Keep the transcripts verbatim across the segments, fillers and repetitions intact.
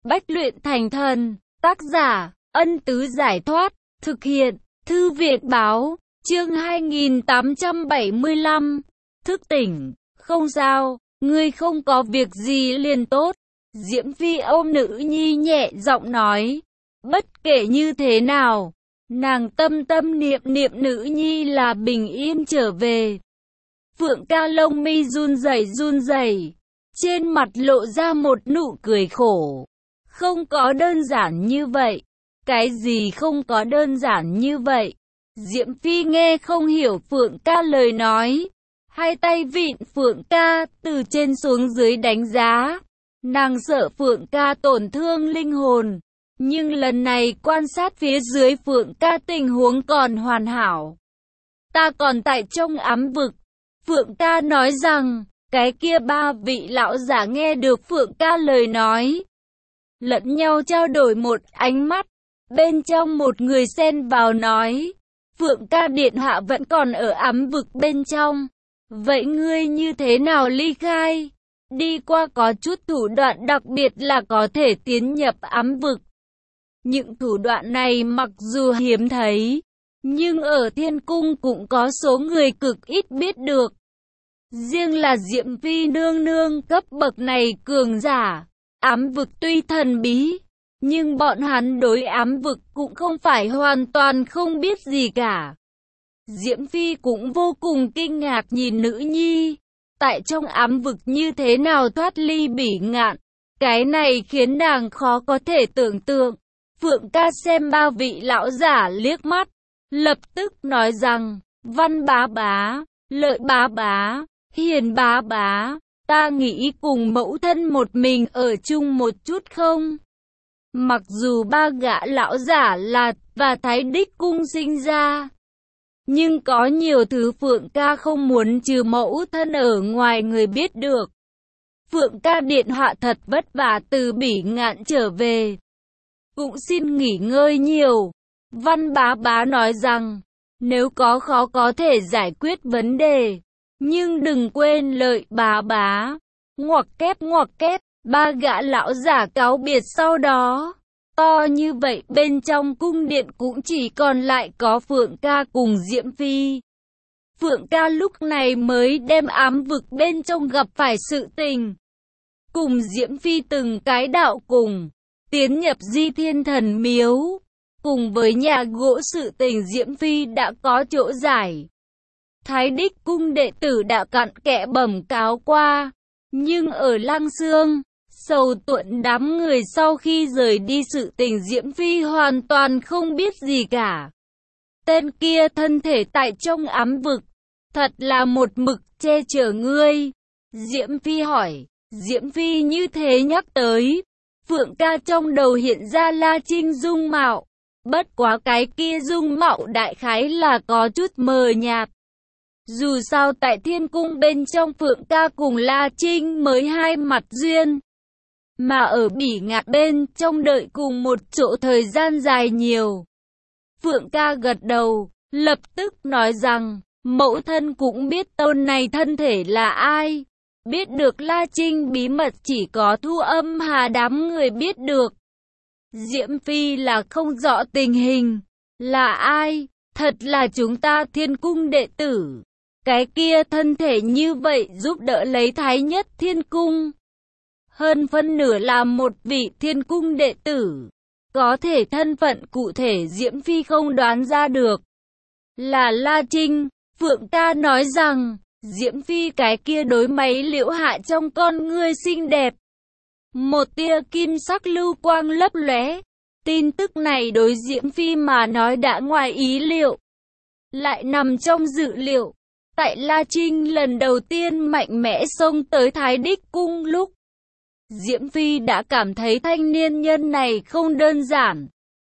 Bách luyện thành thần, tác giả, Ân Tứ Giải Thoát, thực hiện, Thư viện Báo, chương hai nghìn tám trăm bảy mươi lăm, thức tỉnh, không sao, ngươi không có việc gì liền tốt. Diễm Phi ôm nữ nhi nhẹ giọng nói, bất kể như thế nào, nàng tâm tâm niệm niệm nữ nhi là bình yên trở về. Phượng Ca lông mi run rẩy run rẩy, trên mặt lộ ra một nụ cười khổ. Không có đơn giản như vậy. Cái gì không có đơn giản như vậy? Diễm Phi nghe không hiểu Phượng Ca lời nói. Hai tay vịn Phượng Ca từ trên xuống dưới đánh giá. Nàng sợ Phượng Ca tổn thương linh hồn. Nhưng lần này quan sát phía dưới Phượng Ca tình huống còn hoàn hảo. Ta còn tại trong ám vực. Phượng Ca nói rằng, cái kia ba vị lão giả nghe được Phượng Ca lời nói. Lẫn nhau trao đổi một ánh mắt. Bên trong một người xen vào nói, Phượng Ca điện hạ vẫn còn ở ám vực bên trong. Vậy ngươi như thế nào ly khai? Đi qua có chút thủ đoạn đặc biệt là có thể tiến nhập ám vực. Những thủ đoạn này mặc dù hiếm thấy, nhưng ở thiên cung cũng có số người cực ít biết được. Riêng là Diễm Phi nương nương cấp bậc này cường giả, ám vực tuy thần bí, nhưng bọn hắn đối ám vực cũng không phải hoàn toàn không biết gì cả. Diễm Phi cũng vô cùng kinh ngạc nhìn nữ nhi, tại trong ám vực như thế nào thoát ly bỉ ngạn, cái này khiến nàng khó có thể tưởng tượng. Phượng Ca xem ba vị lão giả liếc mắt, lập tức nói rằng, Văn bá bá, Lợi bá bá, Hiền bá bá, ta nghĩ cùng mẫu thân một mình ở chung một chút không? Mặc dù ba gã lão giả là và Thái Đích cung sinh ra, nhưng có nhiều thứ Phượng Ca không muốn trừ mẫu thân ở ngoài người biết được. Phượng Ca điện hạ thật vất vả từ bỉ ngạn trở về, cũng xin nghỉ ngơi nhiều. Văn bá bá nói rằng, nếu có khó có thể giải quyết vấn đề, nhưng đừng quên Lợi bá bá. Ngoặc kép ngoặc kép, ba gã lão giả cáo biệt sau đó. To như vậy bên trong cung điện cũng chỉ còn lại có Phượng Ca cùng Diễm Phi. Phượng Ca lúc này mới đem ám vực bên trong gặp phải sự tình. Cùng Diễm Phi từng cái đạo cùng, tiến nhập Di Thiên Thần Miếu. Cùng với nhà gỗ sự tình Diễm Phi đã có chỗ giải. Thái Đích cung đệ tử đã cặn kẽ bẩm cáo qua. Nhưng ở Lăng Xương, sầu tuộn đám người sau khi rời đi sự tình Diễm Phi hoàn toàn không biết gì cả. Tên kia thân thể tại trong ám vực, thật là một mực che chở ngươi. Diễm Phi hỏi, Diễm Phi như thế nhắc tới, Phượng Ca trong đầu hiện ra La Trinh dung mạo. Bất quá cái kia dung mạo đại khái là có chút mờ nhạt. Dù sao tại thiên cung bên trong Phượng Ca cùng La Trinh mới hai mặt duyên. Mà ở bỉ ngạn bên trong đợi cùng một chỗ thời gian dài nhiều. Phượng Ca gật đầu, lập tức nói rằng, mẫu thân cũng biết tôn này thân thể là ai. Biết được La Trinh bí mật chỉ có Thu Âm Hà đám người biết được. Diễm Phi là không rõ tình hình. Là ai? Thật là chúng ta thiên cung đệ tử. Cái kia thân thể như vậy giúp đỡ lấy Thái Nhất Thiên Cung. Hơn phân nửa là một vị thiên cung đệ tử. Có thể thân phận cụ thể Diễm Phi không đoán ra được. Là La Trinh. Phượng Ca nói rằng, Diễm Phi cái kia đối máy liễu hạ trong con ngươi xinh đẹp. Một tia kim sắc lưu quang lấp lóe. Tin tức này đối Diễm Phi mà nói đã ngoài ý liệu. Lại nằm trong dự liệu. Tại La Trinh lần đầu tiên mạnh mẽ xông tới Thái Đích cung lúc, Diễm Phi đã cảm thấy thanh niên nhân này không đơn giản.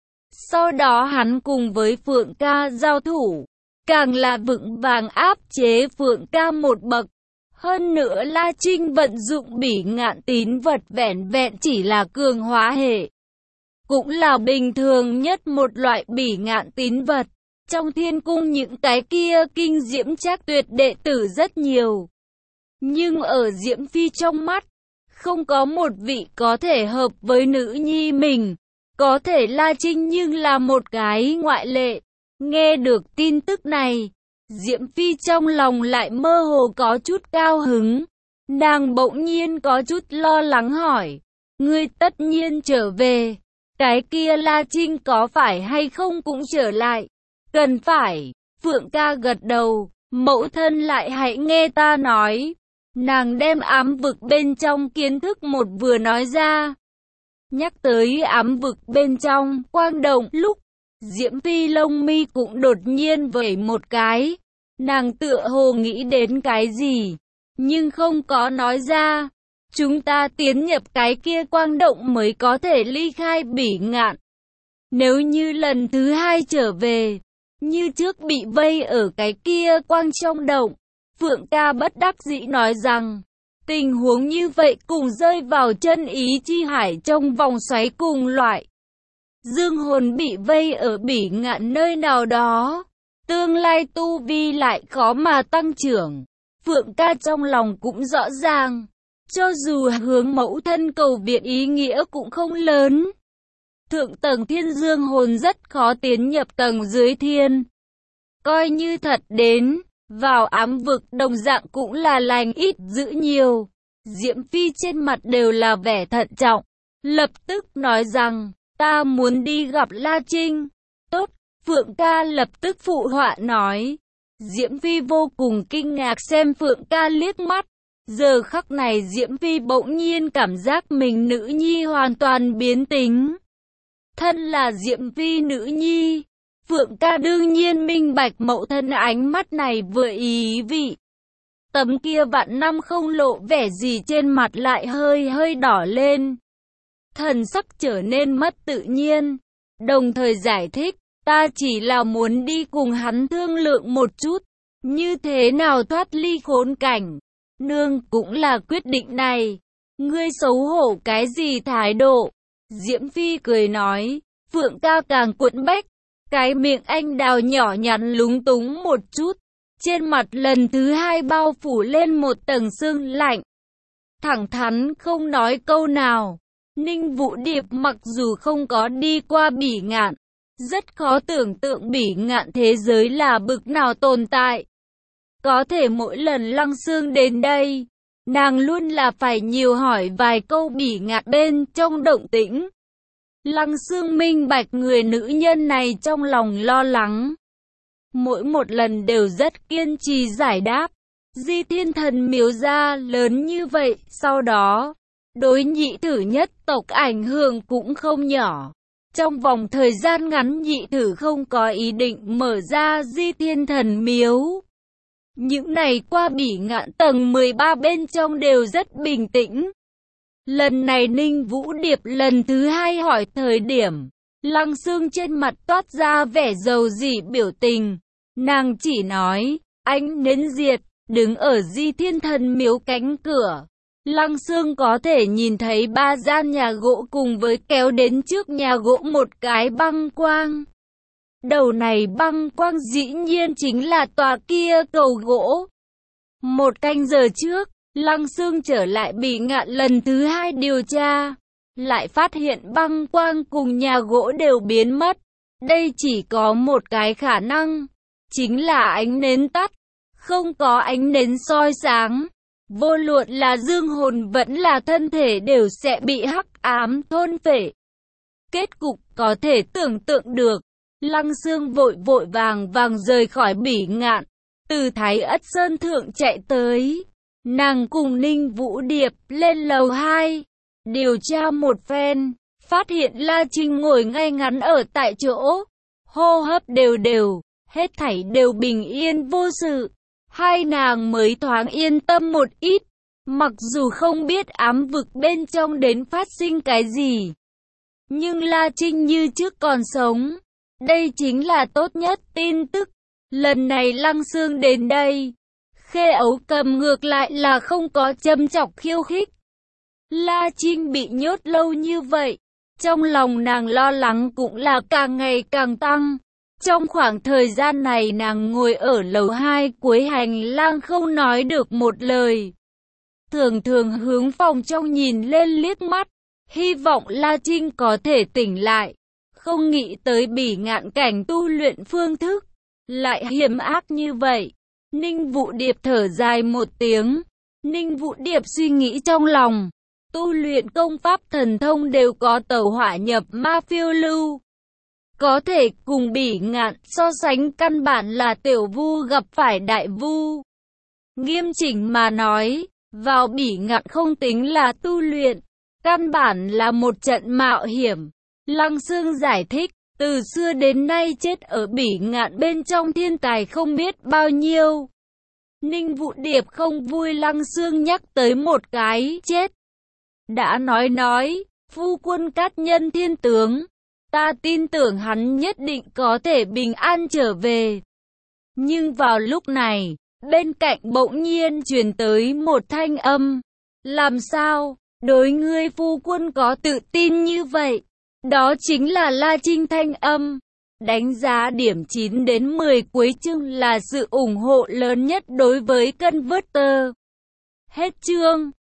Sau đó hắn cùng với Phượng Ca giao thủ, càng là vững vàng áp chế Phượng Ca một bậc. Hơn nữa La Trinh vận dụng bỉ ngạn tín vật vẻn vẹn chỉ là cường hóa hệ. Cũng là bình thường nhất một loại bỉ ngạn tín vật. Trong thiên cung những cái kia kinh diễm chắc tuyệt đệ tử rất nhiều. Nhưng ở Diễm Phi trong mắt, Không có một vị có thể hợp với nữ nhi mình. Có thể La Trinh nhưng là một cái ngoại lệ. Nghe được tin tức này, Diễm Phi trong lòng lại mơ hồ có chút cao hứng. Nàng bỗng nhiên có chút lo lắng hỏi, ngươi tất nhiên trở về, cái kia La Trinh có phải hay không cũng trở lại? Cần phải. Phượng ca gật đầu, mẫu thân lại hãy nghe ta nói. Nàng đem ám vực bên trong kiến thức một vừa nói ra. Nhắc tới ám vực bên trong, quang động lúc, Diễm Phi lông mi cũng đột nhiên vẩy một cái. Nàng tựa hồ nghĩ đến cái gì, nhưng không có nói ra. Chúng ta tiến nhập cái kia quang động mới có thể ly khai Bỉ Ngạn. Nếu như lần thứ hai trở về, như trước bị vây ở cái kia quang trong động, Phượng ca bất đắc dĩ nói rằng, tình huống như vậy cùng rơi vào chân ý chi hải trong vòng xoáy cùng loại. Dương hồn bị vây ở Bỉ Ngạn nơi nào đó, tương lai tu vi lại khó mà tăng trưởng. Phượng ca trong lòng cũng rõ ràng, cho dù hướng mẫu thân cầu viện ý nghĩa cũng không lớn. Thượng tầng thiên dương hồn rất khó tiến nhập tầng dưới thiên. Coi như thật đến, vào ám vực đồng dạng cũng là lành ít dữ nhiều. Diễm Phi trên mặt đều là vẻ thận trọng, lập tức nói rằng, ta muốn đi gặp La Trinh. Tốt, Phượng ca lập tức phụ họa nói. Diễm Phi vô cùng kinh ngạc xem Phượng ca liếc mắt. Giờ khắc này Diễm Phi bỗng nhiên cảm giác mình nữ nhi hoàn toàn biến tính. Thân là Diễm Phi nữ nhi, Phượng ca đương nhiên minh bạch mẫu thân ánh mắt này vừa ý vị. Tấm kia vạn năm không lộ vẻ gì trên mặt lại hơi hơi đỏ lên. Thần sắc trở nên mất tự nhiên, đồng thời giải thích, ta chỉ là muốn đi cùng hắn thương lượng một chút, như thế nào thoát ly khốn cảnh. Nương cũng là quyết định này, ngươi xấu hổ cái gì thái độ? Diễm Phi cười nói, Phượng ca càng cuộn bách, cái miệng anh đào nhỏ nhắn lúng túng một chút, trên mặt lần thứ hai bao phủ lên một tầng sương lạnh. Thẳng thắn không nói câu nào, Ninh Vũ Điệp mặc dù không có đi qua Bỉ Ngạn, rất khó tưởng tượng Bỉ Ngạn thế giới là bực nào tồn tại. Có thể mỗi lần Lăng Xương đến đây, nàng luôn là phải nhiều hỏi vài câu Bỉ Ngạn bên trong động tĩnh. Lăng Xương minh bạch người nữ nhân này trong lòng lo lắng. Mỗi một lần đều rất kiên trì giải đáp. Di Thiên Thần miếu ra lớn như vậy, sau đó, đối nhị thử nhất tộc ảnh hưởng cũng không nhỏ. Trong vòng thời gian ngắn nhị thử không có ý định mở ra Di Thiên Thần miếu. Những này qua Bỉ Ngạn tầng mười ba bên trong đều rất bình tĩnh. Lần này Ninh Vũ Điệp lần thứ hai hỏi thời điểm, Lăng Xương trên mặt toát ra vẻ dầu dĩ biểu tình. Nàng chỉ nói, ánh nến diệt, đứng ở Di Thiên Thần miếu cánh cửa. Lăng Xương có thể nhìn thấy ba gian nhà gỗ cùng với kéo đến trước nhà gỗ một cái băng quang. Đầu này băng quang dĩ nhiên chính là tòa kia cầu gỗ. Một canh giờ trước, Lăng Xương trở lại Bỉ Ngạn lần thứ hai điều tra, lại phát hiện băng quang cùng nhà gỗ đều biến mất. Đây chỉ có một cái khả năng, chính là ánh nến tắt, không có ánh nến soi sáng. Vô luận là dương hồn vẫn là thân thể đều sẽ bị hắc ám thôn phệ. Kết cục có thể tưởng tượng được. Lăng Xương vội vội vàng vàng rời khỏi Bỉ Ngạn, từ Thái Ất Sơn Thượng chạy tới. Nàng cùng Ninh Vũ Điệp lên lầu hai, điều tra một phen, phát hiện La Trinh ngồi ngay ngắn ở tại chỗ, hô hấp đều đều, hết thảy đều bình yên vô sự. Hai nàng mới thoáng yên tâm một ít, mặc dù không biết ám vực bên trong đến phát sinh cái gì. Nhưng La Trinh như trước còn sống, đây chính là tốt nhất tin tức. Lần này Lăng Xương đến đây, Khê Ấu Cầm ngược lại là không có châm chọc khiêu khích. La Trinh bị nhốt lâu như vậy, trong lòng nàng lo lắng cũng là càng ngày càng tăng. Trong khoảng thời gian này nàng ngồi ở lầu hai cuối hành lang không nói được một lời. thường thường hướng phòng trong nhìn lên liếc mắt, hy vọng La Trinh có thể tỉnh lại. Không nghĩ tới Bỉ Ngạn cảnh tu luyện phương thức lại hiểm ác như vậy. Ninh Vũ Điệp thở dài một tiếng. Ninh Vũ Điệp suy nghĩ trong lòng, tu luyện công pháp thần thông đều có tẩu hỏa nhập ma phiêu lưu, có thể cùng Bỉ Ngạn so sánh, căn bản là tiểu vu gặp phải đại vu. Nghiêm chỉnh mà nói, vào Bỉ Ngạn không tính là tu luyện, căn bản là một trận mạo hiểm. Lăng Xương giải thích, từ xưa đến nay chết ở Bỉ Ngạn bên trong thiên tài không biết bao nhiêu. Ninh Vũ Điệp không vui Lăng Xương nhắc tới một cái chết. Đã nói nói, phu quân Cát Nhân thiên tướng, ta tin tưởng hắn nhất định có thể bình an trở về. Nhưng vào lúc này, bên cạnh bỗng nhiên truyền tới một thanh âm. Làm sao, đối ngươi phu quân có tự tin như vậy? Đó chính là La Trinh thanh âm. Đánh giá điểm chín đến mười cuối chương là sự ủng hộ lớn nhất đối với Converter. Hết chương.